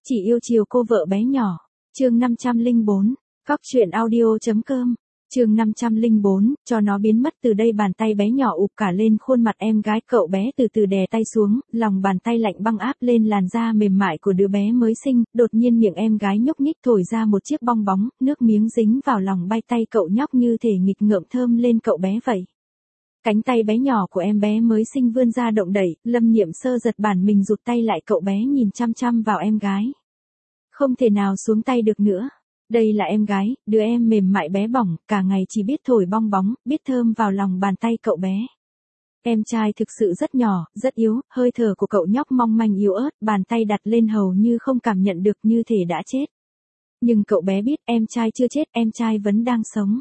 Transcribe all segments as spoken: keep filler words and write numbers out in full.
Chỉ yêu chiều cô vợ bé nhỏ. Chương năm trăm lẻ bốn. Cóc truyện audio chấm com. Chương năm trăm lẻ bốn, cho nó biến mất từ đây. Bàn tay bé nhỏ ụp cả lên khuôn mặt em gái, cậu bé từ từ đè tay xuống, lòng bàn tay lạnh băng áp lên làn da mềm mại của đứa bé mới sinh, đột nhiên miệng em gái nhúc nhích thổi ra một chiếc bong bóng, nước miếng dính vào lòng bay tay cậu nhóc như thể nghịch ngợm thơm lên cậu bé vậy. Cánh tay bé nhỏ của em bé mới sinh vươn ra động đẩy, Lâm Niệm Sơ giật bản mình rụt tay lại, cậu bé nhìn chăm chăm vào em gái. Không thể nào xuống tay được nữa. Đây là em gái, đứa em mềm mại bé bỏng, cả ngày chỉ biết thổi bong bóng, biết thơm vào lòng bàn tay cậu bé. Em trai thực sự rất nhỏ, rất yếu, hơi thở của cậu nhóc mong manh yếu ớt, bàn tay đặt lên hầu như không cảm nhận được, như thể đã chết. Nhưng cậu bé biết em trai chưa chết, em trai vẫn đang sống.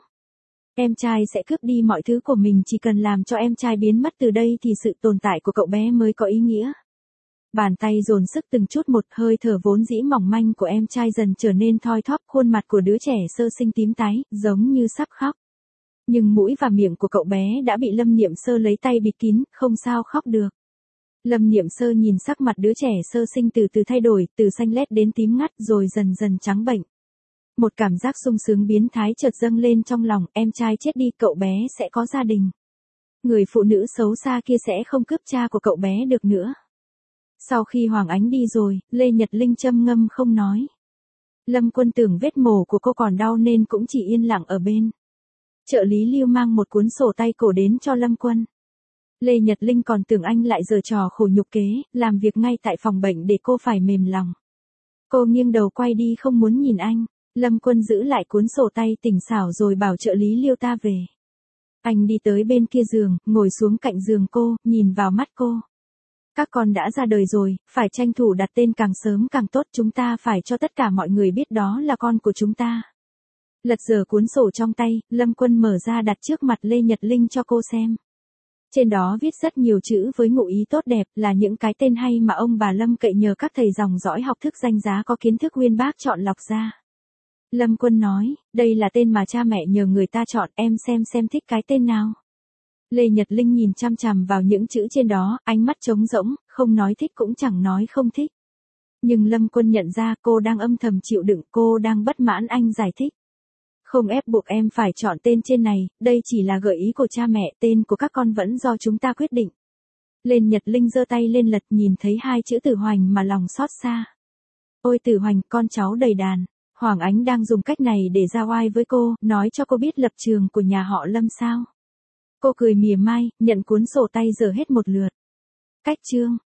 Em trai sẽ cướp đi mọi thứ của mình, chỉ cần làm cho em trai biến mất từ đây thì sự tồn tại của cậu bé mới có ý nghĩa. Bàn tay dồn sức từng chút một, hơi thở vốn dĩ mỏng manh của em trai dần trở nên thoi thóp, khuôn mặt của đứa trẻ sơ sinh tím tái, giống như sắp khóc. Nhưng mũi và miệng của cậu bé đã bị Lâm Niệm Sơ lấy tay bịt kín, không sao khóc được. Lâm Niệm Sơ nhìn sắc mặt đứa trẻ sơ sinh từ từ thay đổi, từ xanh lét đến tím ngắt rồi dần dần trắng bệnh. Một cảm giác sung sướng biến thái chợt dâng lên trong lòng, em trai chết đi, cậu bé sẽ có gia đình. Người phụ nữ xấu xa kia sẽ không cướp cha của cậu bé được nữa. Sau khi Hoàng Ánh đi rồi, Lê Nhật Linh trầm ngâm không nói. Lâm Quân tưởng vết mổ của cô còn đau nên cũng chỉ yên lặng ở bên. Trợ lý Lưu mang một cuốn sổ tay cổ đến cho Lâm Quân. Lê Nhật Linh còn tưởng anh lại giở trò khổ nhục kế, làm việc ngay tại phòng bệnh để cô phải mềm lòng. Cô nghiêng đầu quay đi không muốn nhìn anh. Lâm Quân giữ lại cuốn sổ tay tỉnh xảo rồi bảo trợ lý Liêu ta về. Anh đi tới bên kia giường, ngồi xuống cạnh giường cô, nhìn vào mắt cô. Các con đã ra đời rồi, phải tranh thủ đặt tên càng sớm càng tốt, chúng ta phải cho tất cả mọi người biết đó là con của chúng ta. Lật dở cuốn sổ trong tay, Lâm Quân mở ra đặt trước mặt Lê Nhật Linh cho cô xem. Trên đó viết rất nhiều chữ với ngụ ý tốt đẹp, là những cái tên hay mà ông bà Lâm cậy nhờ các thầy dòng dõi học thức danh giá có kiến thức uyên bác chọn lọc ra. Lâm Quân nói, đây là tên mà cha mẹ nhờ người ta chọn, em xem xem thích cái tên nào. Lê Nhật Linh nhìn chăm chằm vào những chữ trên đó, ánh mắt trống rỗng, không nói thích cũng chẳng nói không thích. Nhưng Lâm Quân nhận ra cô đang âm thầm chịu đựng, cô đang bất mãn anh giải thích. Không ép buộc em phải chọn tên trên này, đây chỉ là gợi ý của cha mẹ, tên của các con vẫn do chúng ta quyết định. Lê Nhật Linh giơ tay lên lật, nhìn thấy hai chữ Tử Hoành mà lòng xót xa. Ôi Tử Hoành, con cháu đầy đàn. Hoàng Ánh đang dùng cách này để ra oai với cô, nói cho cô biết lập trường của nhà họ Lâm sao. Cô cười mỉa mai, nhận cuốn sổ tay dở hết một lượt. Cách chương,